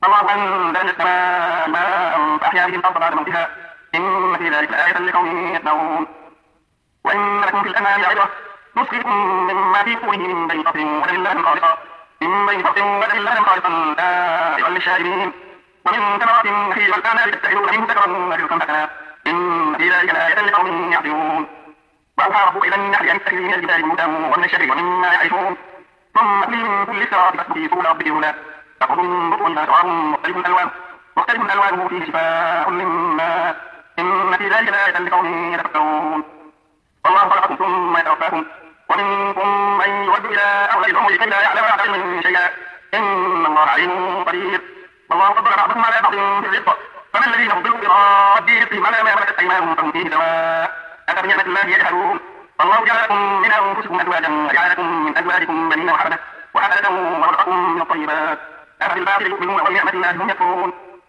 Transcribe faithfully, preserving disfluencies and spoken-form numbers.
الله أنزل من السماء ماء فأحيا به الأرض بعد موتها إن في ذلك لآية لقوم يسمعون. وإن لكم في الأنعام عبرة نسقيكم مما في بطونه من بين فرث ودم لبنا خالصا من بين فرث ودم لبنا خالصا سائغا للشاربين ومن ثمرات النخيل والأعناب تتخذون منه سكرا ورزقا حسنا إن في ذلك لآية لقوم يعقلون. وأوحى ربك إلى النحل أن اتخذي من الجبال بيوتا ومن الشجر ومما يعرشون ثم كلي من كل الثمرات فاسلكي سبل ربك ذللا تخرج من بطونها شراب مختلف ألوانه مختلف ألوانه فيه شفاء للناس إن في ذلك لآية لقوم يتفكرون. والله خلقكم ثم يتوفاكم ومنكم من يرد إلى أرذل العمر كي لا يعلم بعد علم شيئا إن الله عليم قدير. والله فضل بعضكم على بعض في الرزق فما الذين فضلوا براد رزقهم على ما ملكت أيمانهم فهم فيه سواء أفبنعمة الله يجحدون. والله جعل لكم من أنفسكم أزواجا وجعل لكم من أزواجكم بنين وحفدة وحفدة ورزقكم من الطيبات أفبالباطل يؤمنون وبنعمة الله هم يكفرون.